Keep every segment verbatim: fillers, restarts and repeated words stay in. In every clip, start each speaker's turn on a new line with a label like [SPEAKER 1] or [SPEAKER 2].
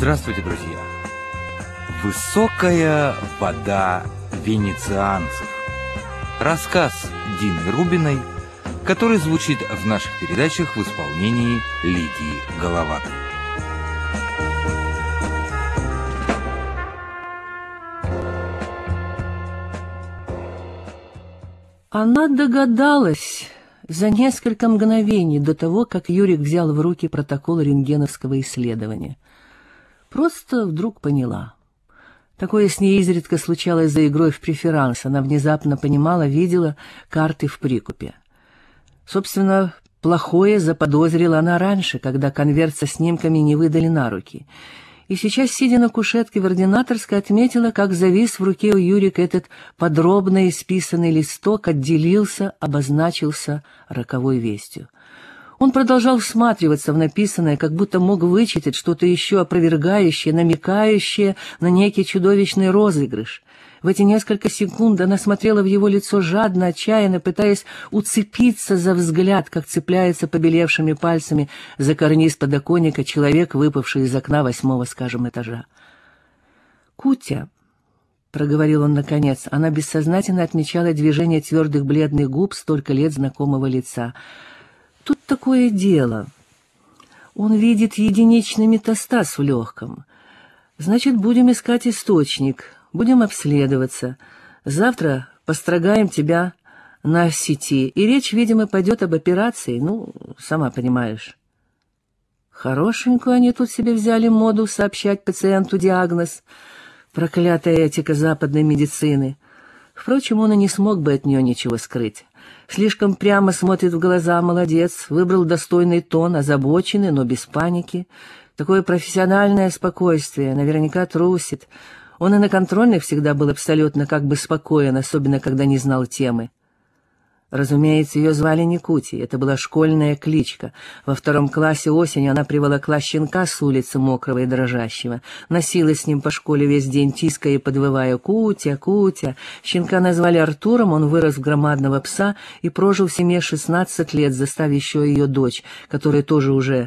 [SPEAKER 1] Здравствуйте, друзья! Высокая вода венецианцев. Рассказ Дины Рубиной, который звучит в наших передачах в исполнении Лидии Головатой.
[SPEAKER 2] Она догадалась за несколько мгновений до того, как Юрик взял в руки протокол рентгеновского исследования. Просто вдруг поняла. Такое с ней изредка случалось за игрой в преферанс. Она внезапно понимала, видела карты в прикупе. Собственно, плохое заподозрила она раньше, когда конверт со снимками не выдали на руки. И сейчас, сидя на кушетке в ординаторской, отметила, как завис в руке у Юрика этот подробно исписанный листок, отделился, обозначился роковой вестью. Он продолжал всматриваться в написанное, как будто мог вычитать что-то еще опровергающее, намекающее на некий чудовищный розыгрыш. В эти несколько секунд она смотрела в его лицо жадно, отчаянно, пытаясь уцепиться за взгляд, как цепляется побелевшими пальцами за карниз подоконника человек, выпавший из окна восьмого, скажем, этажа. «Кутя», — проговорил он наконец, она бессознательно отмечала движение твердых бледных губ столько лет знакомого лица. «Тут такое дело. Он видит единичный метастаз в легком. Значит, будем искать источник». Будем обследоваться. Завтра построгаем тебя на сети, и речь, видимо, пойдет об операции, ну, сама понимаешь. Хорошенькую они тут себе взяли моду сообщать пациенту диагноз. Проклятая этика западной медицины. Впрочем, он и не смог бы от нее ничего скрыть. Слишком прямо смотрит в глаза, молодец, выбрал достойный тон, озабоченный, но без паники. Такое профессиональное спокойствие, наверняка трусит. Он и на контрольных всегда был абсолютно как бы спокоен, особенно когда не знал темы. Разумеется, ее звали не Кутей, это была школьная кличка. Во втором классе осенью она приволокла щенка с улицы мокрого и дрожащего, носилась с ним по школе весь день, тиская и подвывая «Кутя, Кутя». Щенка назвали Артуром, он вырос в громадного пса и прожил в семье шестнадцать лет, застав еще ее дочь, которая тоже уже...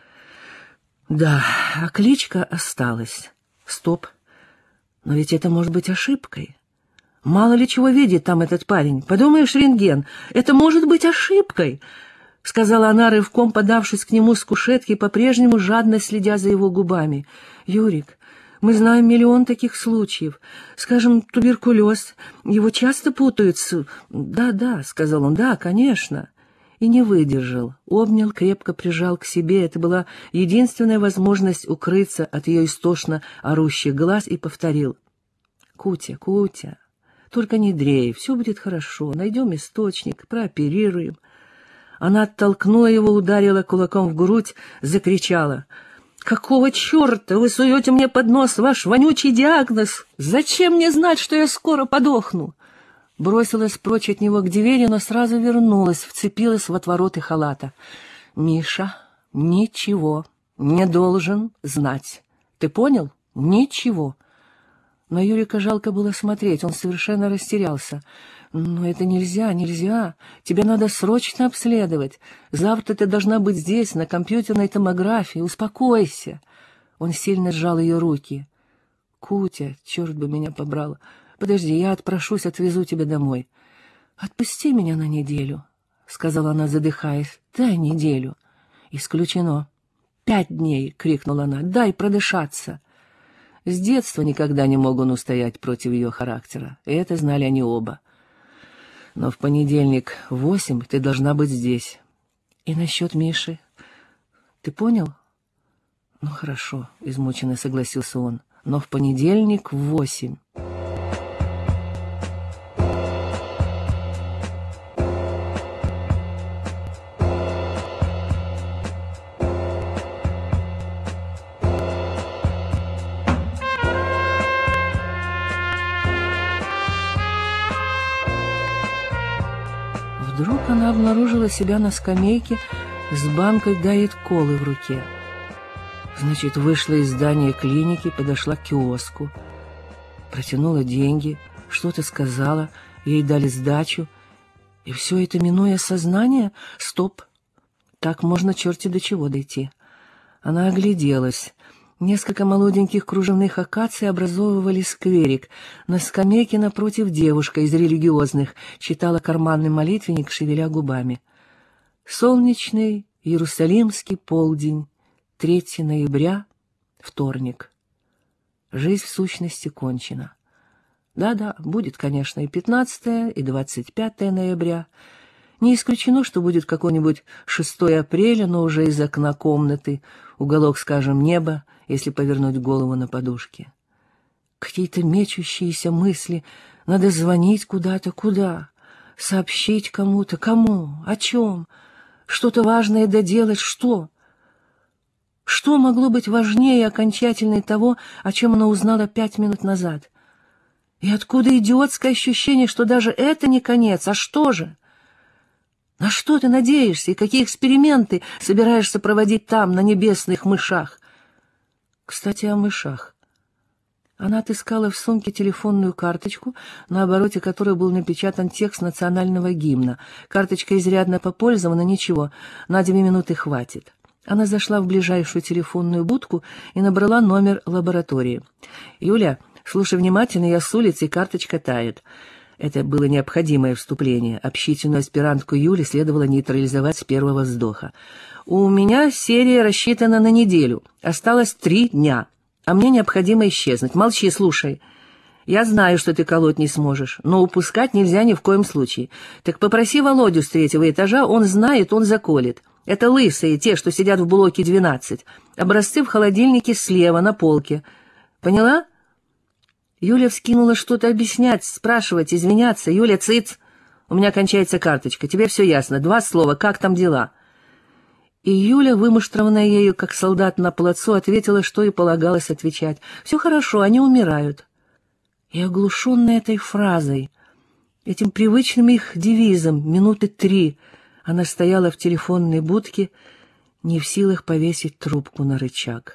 [SPEAKER 2] Да, а кличка осталась. Стоп. Но ведь это может быть ошибкой. Мало ли чего видит там этот парень. Подумаешь, рентген, это может быть ошибкой, — сказала она, рывком подавшись к нему с кушетки, по-прежнему жадно следя за его губами. Юрик, мы знаем миллион таких случаев. Скажем, туберкулез. Его часто путают с... Да-да, — сказал он, — да, конечно. И не выдержал, обнял, крепко прижал к себе. Это была единственная возможность укрыться от ее истошно орущих глаз, и повторил: «Кутя, Кутя, только не дрейф, все будет хорошо, найдем источник, прооперируем». Она оттолкнула его, ударила кулаком в грудь, закричала: «Какого черта вы суете мне под нос ваш вонючий диагноз? Зачем мне знать, что я скоро подохну?» Бросилась прочь от него к двери, но сразу вернулась, вцепилась в отвороты халата. «Миша ничего не должен знать. Ты понял? Ничего». Но Юрика жалко было смотреть, он совершенно растерялся. «Но это нельзя, нельзя. Тебя надо срочно обследовать. Завтра ты должна быть здесь, на компьютерной томографии. Успокойся». Он сильно сжал ее руки. «Кутя, черт бы меня побрал. Подожди, я отпрошусь, отвезу тебя домой». «Отпусти меня на неделю», — сказала она, задыхаясь. «Дай неделю». «Исключено». «Пять дней», — крикнула она, — «дай продышаться». С детства никогда не мог он устоять против ее характера, и это знали они оба. «Но в понедельник в восемь ты должна быть здесь». «И насчет Миши? Ты понял?» «Ну, хорошо», — измученно согласился он, — «но в понедельник в восемь». Вдруг она обнаружила себя на скамейке с банкой дайет-колы в руке. Значит, вышла из здания клиники, подошла к киоску, протянула деньги, что-то сказала, ей дали сдачу. И все это, минуя сознание? Стоп! Так можно черти до чего дойти. Она огляделась. Несколько молоденьких кружевных акаций образовывали скверик. На скамейке напротив девушка из религиозных читала карманный молитвенник, шевеля губами. Солнечный иерусалимский полдень, третьего ноября, вторник. Жизнь в сущности кончена. Да-да, будет, конечно, и пятнадцатое, и двадцать пятое ноября. Не исключено, что будет какой-нибудь шестое апреля, но уже из окна комнаты, уголок, скажем, неба, если повернуть голову на подушке. Какие-то мечущиеся мысли. Надо звонить куда-то, куда? Сообщить кому-то, кому, о чем? Что-то важное доделать, что? Что могло быть важнее и окончательнее того, о чем она узнала пять минут назад? И откуда идиотское ощущение, что даже это не конец, а что же? На что ты надеешься и какие эксперименты собираешься проводить там, на небесных мышах? Кстати, о мышах. Она отыскала в сумке телефонную карточку, на обороте которой был напечатан текст национального гимна. Карточка изрядно попользована, ничего, на две минуты хватит. Она зашла в ближайшую телефонную будку и набрала номер лаборатории. «Юля, слушай внимательно, я с улицы, и карточка тает». Это было необходимое вступление. Общительную аспирантку Юли следовало нейтрализовать с первого вздоха. «У меня серия рассчитана на неделю. Осталось три дня. А мне необходимо исчезнуть. Молчи, слушай. Я знаю, что ты колоть не сможешь, но упускать нельзя ни в коем случае. Так попроси Володю с третьего этажа, он знает, он заколет. Это лысые, те, что сидят в блоке двенадцать. Образцы в холодильнике слева, на полке. Поняла?» Юля вскинула что-то объяснять, спрашивать, извиняться. «Юля, цыц! У меня кончается карточка. Тебе все ясно. Два слова. Как там дела?» И Юля, вымуштрованная ею, как солдат на плацу, ответила, что и полагалось отвечать. «Все хорошо, они умирают». И оглушенная этой фразой, этим привычным их девизом «минуты три», она стояла в телефонной будке, не в силах повесить трубку на рычаг.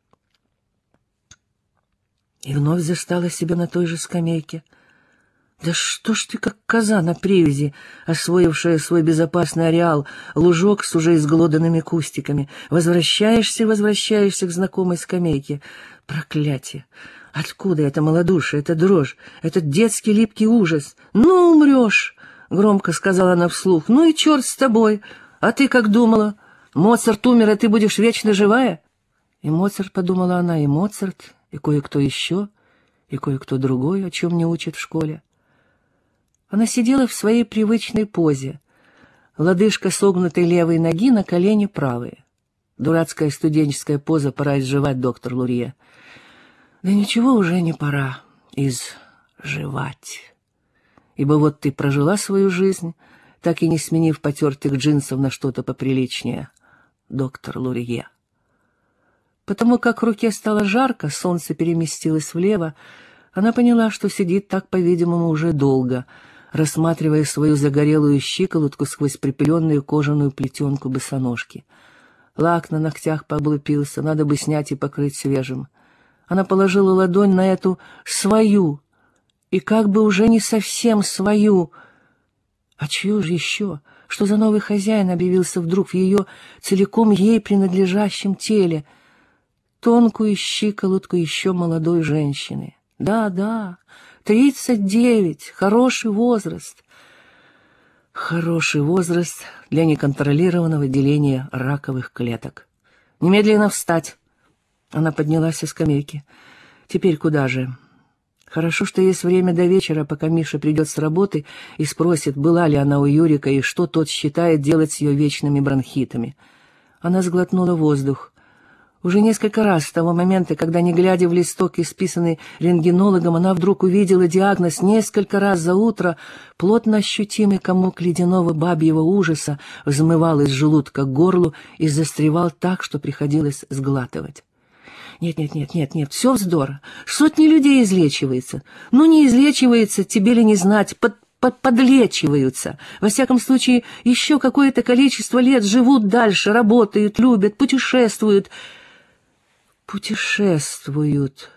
[SPEAKER 2] И вновь застала себя на той же скамейке. Да что ж ты, как коза на привязи, освоившая свой безопасный ареал, лужок с уже изглоданными кустиками. Возвращаешься, возвращаешься к знакомой скамейке. Проклятие! Откуда это малодушие, эта дрожь, этот детский липкий ужас? «Ну, умрешь!» — громко сказала она вслух. «Ну и черт с тобой! А ты как думала? Моцарт умер, а ты будешь вечно живая?» И Моцарт, подумала она, и Моцарт, и кое-кто еще, и кое-кто другой, о чем не учат в школе. Она сидела в своей привычной позе. Лодыжка согнутой левой ноги на колени правой. Дурацкая студенческая поза «пора изживать, доктор Лурье». Да ничего уже не пора изживать. Ибо вот ты прожила свою жизнь, так и не сменив потертых джинсов на что-то поприличнее, доктор Лурье. Потому как руке стало жарко, солнце переместилось влево, она поняла, что сидит так, по-видимому, уже долго, рассматривая свою загорелую щиколотку сквозь припыленную кожаную плетенку босоножки. Лак на ногтях пооблупился, надо бы снять и покрыть свежим. Она положила ладонь на эту свою, и как бы уже не совсем свою. А чью же еще? Что за новый хозяин объявился вдруг в ее целиком ей принадлежащем теле? Тонкую щиколотку еще молодой женщины. Да, да, тридцать девять, хороший возраст. Хороший возраст для неконтролированного деления раковых клеток. Немедленно встать. Она поднялась со скамейки. Теперь куда же? Хорошо, что есть время до вечера, пока Миша придет с работы и спросит, была ли она у Юрика и что тот считает делать с ее вечными бронхитами. Она сглотнула воздух. Уже несколько раз с того момента, когда, не глядя в листок, исписанный рентгенологом, она вдруг увидела диагноз, несколько раз за утро плотно ощутимый комок ледяного бабьего ужаса взмывал из желудка к горлу и застревал так, что приходилось сглатывать. Нет, нет, нет, нет, нет, все вздор. Сотни людей излечивается. Ну, не излечивается, тебе ли не знать, под, под, подлечиваются. Во всяком случае, еще какое-то количество лет живут дальше, работают, любят, путешествуют. Путешествуют.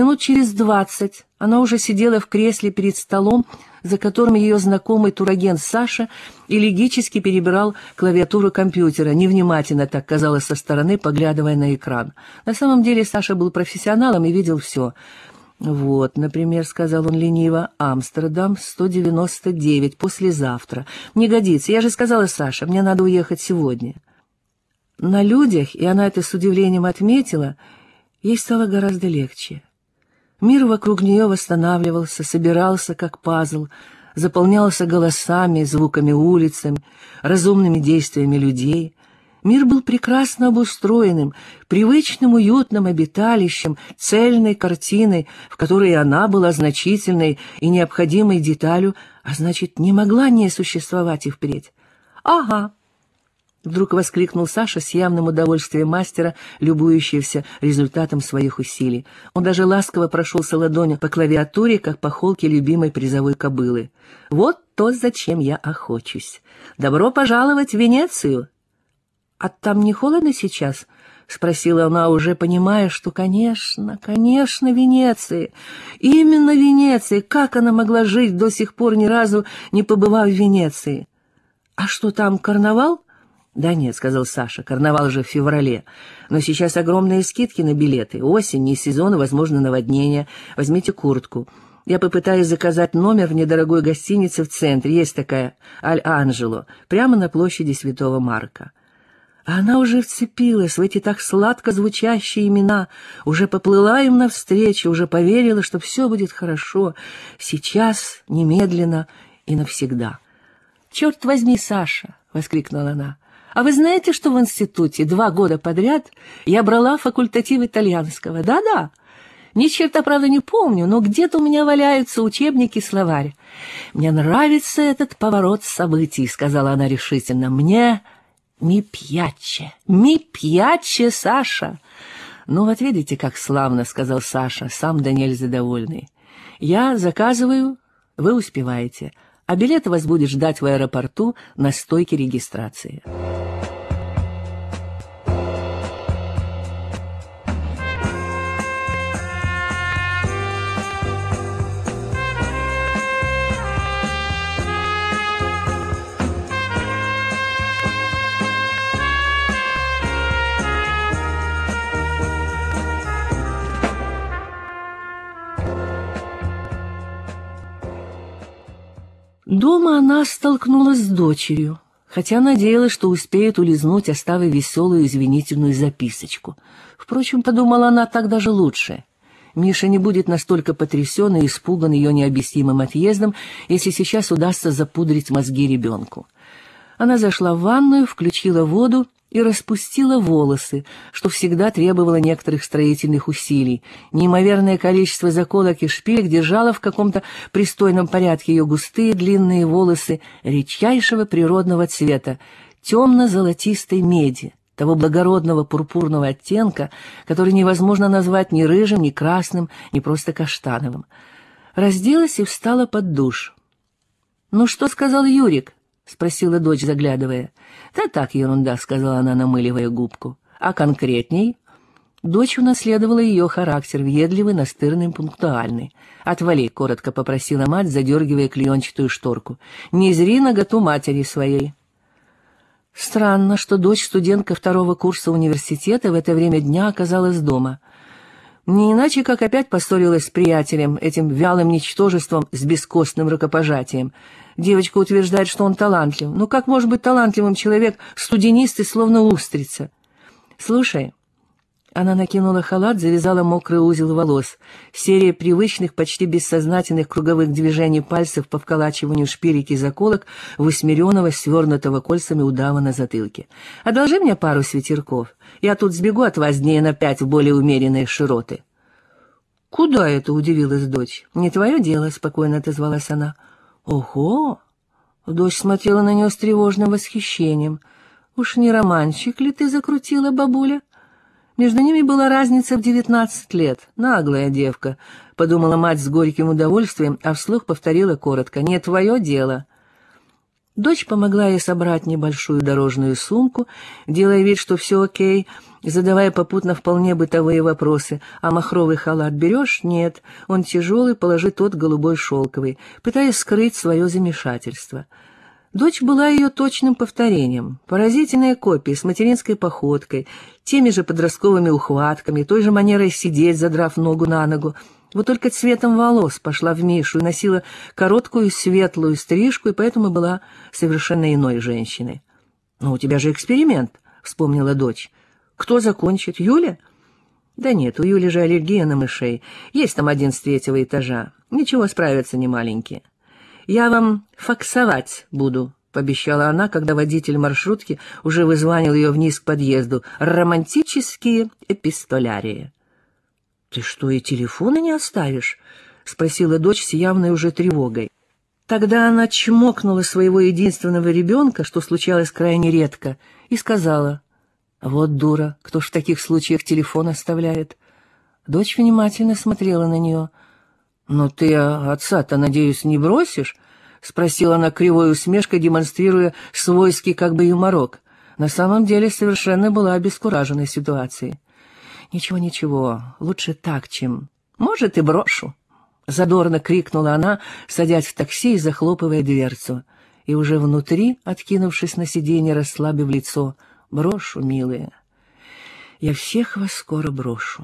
[SPEAKER 2] Минут через двадцать она уже сидела в кресле перед столом, за которым ее знакомый турагент Саша элегически перебирал клавиатуру компьютера, невнимательно так казалось со стороны, поглядывая на экран. На самом деле Саша был профессионалом и видел все. «Вот, например, — сказал он лениво, — Амстердам, сто девяносто девять, послезавтра. Не годится, я же сказала, Саша, мне надо уехать сегодня». На людях, и она это с удивлением отметила, ей стало гораздо легче. Мир вокруг нее восстанавливался, собирался, как пазл, заполнялся голосами, звуками улицами, разумными действиями людей. Мир был прекрасно обустроенным, привычным уютным обиталищем, цельной картиной, в которой она была значительной и необходимой деталью, а значит, не могла не существовать и впредь. «Ага!» — вдруг воскликнул Саша с явным удовольствием мастера, любующегося результатом своих усилий. Он даже ласково прошелся ладонью по клавиатуре, как по холке любимой призовой кобылы. «Вот то, зачем я охочусь. Добро пожаловать в Венецию!» «А там не холодно сейчас?» — спросила она, уже понимая, что, конечно, конечно, Венеция. Именно Венеция. Как она могла жить до сих пор, ни разу не побывав в Венеции? «А что, там карнавал?» «Да нет», — сказал Саша, — «карнавал же в феврале. Но сейчас огромные скидки на билеты. Осень, не сезон, возможно, наводнение. Возьмите куртку. Я попытаюсь заказать номер в недорогой гостинице в центре. Есть такая, Аль-Анджело, прямо на площади Святого Марка». А она уже вцепилась в эти так сладко звучащие имена, уже поплыла им навстречу, уже поверила, что все будет хорошо, сейчас, немедленно и навсегда. «Черт возьми, Саша!» — воскликнула она. «А вы знаете, что в институте два года подряд я брала факультатив итальянского? Да-да. Ни черта, правда, не помню, но где-то у меня валяются учебники и словарь. Мне нравится этот поворот событий», — сказала она решительно. «Мне... «Ми пьяче, ми пьяче, Саша!» «Ну вот видите, как славно», — сказал Саша, сам да нельзя довольный. «Я заказываю, вы успеваете, а билет вас будет ждать в аэропорту на стойке регистрации». Дома она столкнулась с дочерью, хотя надеялась, что успеет улизнуть, оставив веселую извинительную записочку. Впрочем, подумала она, так даже лучше. Миша не будет настолько потрясен и испуган ее необъяснимым отъездом, если сейчас удастся запудрить мозги ребенку. Она зашла в ванную, включила воду и распустила волосы, что всегда требовало некоторых строительных усилий. Неимоверное количество заколок и шпилек держало в каком-то пристойном порядке ее густые длинные волосы редчайшего природного цвета, темно-золотистой меди, того благородного пурпурного оттенка, который невозможно назвать ни рыжим, ни красным, ни просто каштановым. Разделась и встала под душ. «Ну что сказал Юрик?» — спросила дочь, заглядывая. «Да так, ерунда», — сказала она, намыливая губку. «А конкретней?» Дочь унаследовала ее характер, въедливый, настырный, пунктуальный. «Отвали», — коротко попросила мать, задергивая клеенчатую шторку. «Не зри наготу матери своей». Странно, что дочь студентка второго курса университета в это время дня оказалась дома. Не иначе, как опять поссорилась с приятелем, этим вялым ничтожеством с бескостным рукопожатием. Девочка утверждает, что он талантлив. Ну как может быть талантливым человек, студенистый, словно устрица? «Слушай». Она накинула халат, завязала мокрый узел волос. Серия привычных, почти бессознательных круговых движений пальцев по вколачиванию шпилек и заколок в усмиренного, свернутого кольцами удава на затылке. «Одолжи мне пару свитерков. Я тут сбегу от вас дней на пять в более умеренные широты». «Куда это?» — удивилась дочь. «Не твое дело», — спокойно отозвалась она. «Ого!» — дочь смотрела на нее с тревожным восхищением. «Уж не романчик ли ты закрутила, бабуля?» Между ними была разница в девятнадцать лет. «Наглая девка», — подумала мать с горьким удовольствием, а вслух повторила коротко. «Не твое дело». Дочь помогла ей собрать небольшую дорожную сумку, делая вид, что все окей, задавая попутно вполне бытовые вопросы. «А махровый халат берешь?» «Нет, он тяжелый, положи тот голубой шелковый», пытаясь скрыть свое замешательство. Дочь была ее точным повторением, поразительная копия с материнской походкой, теми же подростковыми ухватками, той же манерой сидеть, задрав ногу на ногу. Вот только цветом волос пошла в Мишу и носила короткую светлую стрижку, и поэтому была совершенно иной женщиной. «Ну, у тебя же эксперимент», — вспомнила дочь. «Кто закончит? Юля?» «Да нет, у Юли же аллергия на мышей. Есть там один с третьего этажа. Ничего, справятся не маленькие. Я вам факсовать буду», — пообещала она, когда водитель маршрутки уже вызванил ее вниз к подъезду. «Романтические эпистолярии». «Ты что, и телефона не оставишь?» — спросила дочь с явной уже тревогой. Тогда она чмокнула своего единственного ребенка, что случалось крайне редко, и сказала: «Вот дура, кто ж в таких случаях телефон оставляет?» Дочь внимательно смотрела на нее. «Но ты отца-то, надеюсь, не бросишь?» — спросила она кривой усмешкой, демонстрируя свойский как бы юморок. На самом деле совершенно была обескуражена ситуацией. «Ничего, ничего, лучше так, чем... Может, и брошу!» Задорно крикнула она, садясь в такси и захлопывая дверцу. И уже внутри, откинувшись на сиденье, расслабив лицо: «Брошу, милые, я всех вас скоро брошу».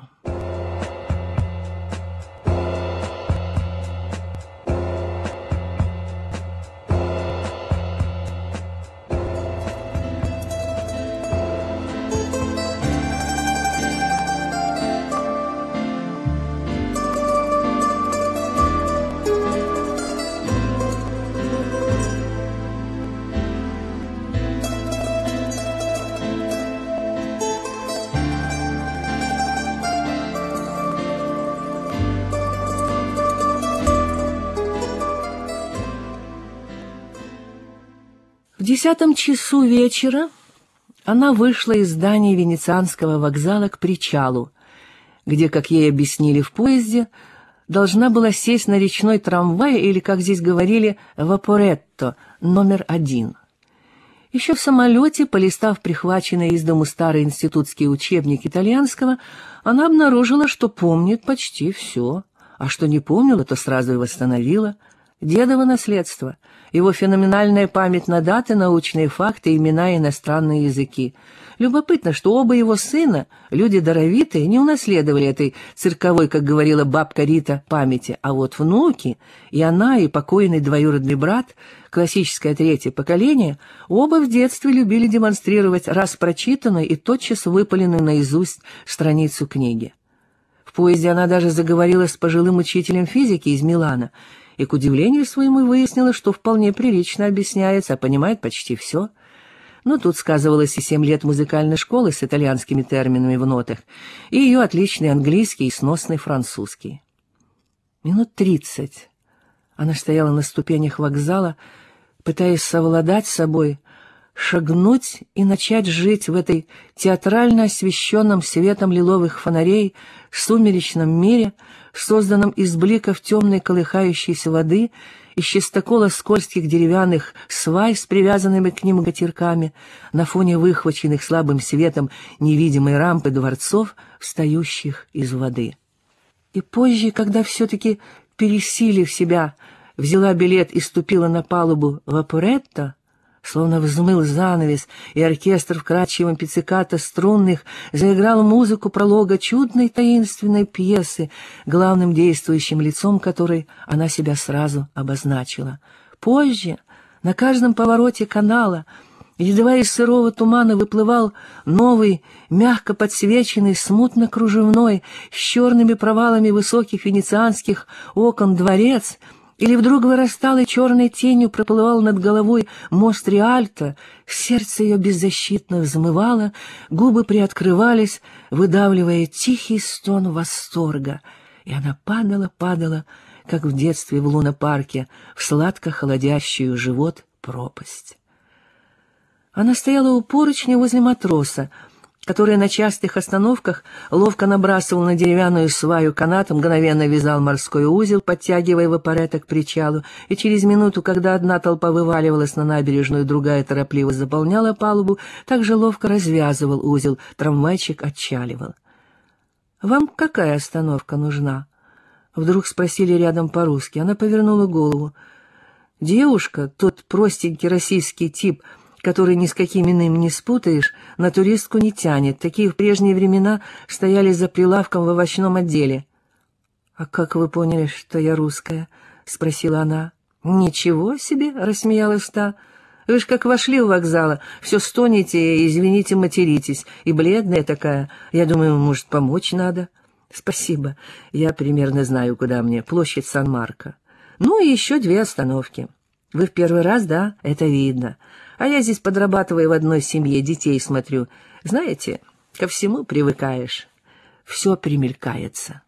[SPEAKER 2] В десятом часу вечера она вышла из здания Венецианского вокзала к причалу, где, как ей объяснили в поезде, должна была сесть на речной трамвай или, как здесь говорили, вапоретто, номер один. Еще в самолете, полистав прихваченный из дому старый институтский учебник итальянского, она обнаружила, что помнит почти все, а что не помнила, то сразу и восстановила. Дедово наследство, его феноменальная память на даты, научные факты, имена и иностранные языки. Любопытно, что оба его сына, люди даровитые, не унаследовали этой цирковой, как говорила бабка Рита, памяти, а вот внуки, и она, и покойный двоюродный брат, классическое третье поколение, оба в детстве любили демонстрировать раз прочитанную и тотчас выпаленную наизусть страницу книги. В поезде она даже заговорила с пожилым учителем физики из Милана, и, к удивлению своему, выяснила, что вполне прилично объясняется, а понимает почти все. Но тут сказывалось и семь лет музыкальной школы с итальянскими терминами в нотах, и ее отличный английский и сносный французский. Минут тридцать она стояла на ступенях вокзала, пытаясь совладать с собой, шагнуть и начать жить в этой театрально освещенном светом лиловых фонарей сумеречном мире, созданном из бликов темной колыхающейся воды, из чистокола скользких деревянных свай с привязанными к ним катерками, на фоне выхваченных слабым светом невидимой рампы дворцов, встающих из воды. И позже, когда все-таки, пересилив себя, взяла билет и ступила на палубу вапоретто, словно взмыл занавес, и оркестр вкрадчивым пиццикато струнных заиграл музыку пролога чудной таинственной пьесы, главным действующим лицом которой она себя сразу обозначила. Позже, на каждом повороте канала, едва из сырого тумана выплывал новый, мягко подсвеченный, смутно-кружевной, с черными провалами высоких венецианских окон дворец, или вдруг вырастал и черной тенью проплывал над головой мост Риальто, сердце ее беззащитно взмывало, губы приоткрывались, выдавливая тихий стон восторга, и она падала, падала, как в детстве в лунопарке, в сладко холодящую живот пропасть. Она стояла у поручня возле матроса, который на частых остановках ловко набрасывал на деревянную сваю канат, мгновенно вязал морской узел, подтягивая вапорета к причалу, и через минуту, когда одна толпа вываливалась на набережную, другая торопливо заполняла палубу, также ловко развязывал узел, трамвайчик отчаливал. «Вам какая остановка нужна?» Вдруг спросили рядом по-русски. Она повернула голову. Девушка, тот простенький российский тип, который ни с каким иным не спутаешь, на туристку не тянет. Такие в прежние времена стояли за прилавком в овощном отделе. «А как вы поняли, что я русская?» — спросила она. «Ничего себе!» — рассмеялась та. «Вы ж как вошли в вокзал, все стонете, извините, материтесь, и бледная такая. Я думаю, может, помочь надо?» «Спасибо. Я примерно знаю, куда мне. Площадь Сан-Марко. Ну и еще две остановки. Вы в первый раз, да? Это видно. А я здесь подрабатываю в одной семье, детей смотрю. Знаете, ко всему привыкаешь. Все примелькается».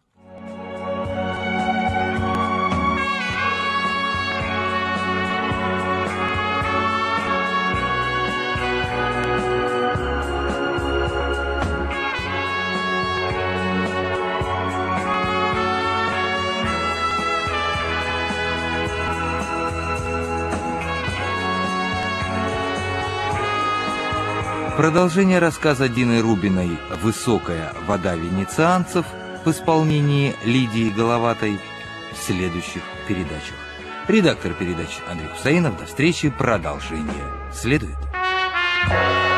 [SPEAKER 1] Продолжение рассказа Дины Рубиной «Высокая вода венецианцев» в исполнении Лидии Головатой в следующих передачах. Редактор передач Андрей Хусаинов. До встречи. Продолжение следует.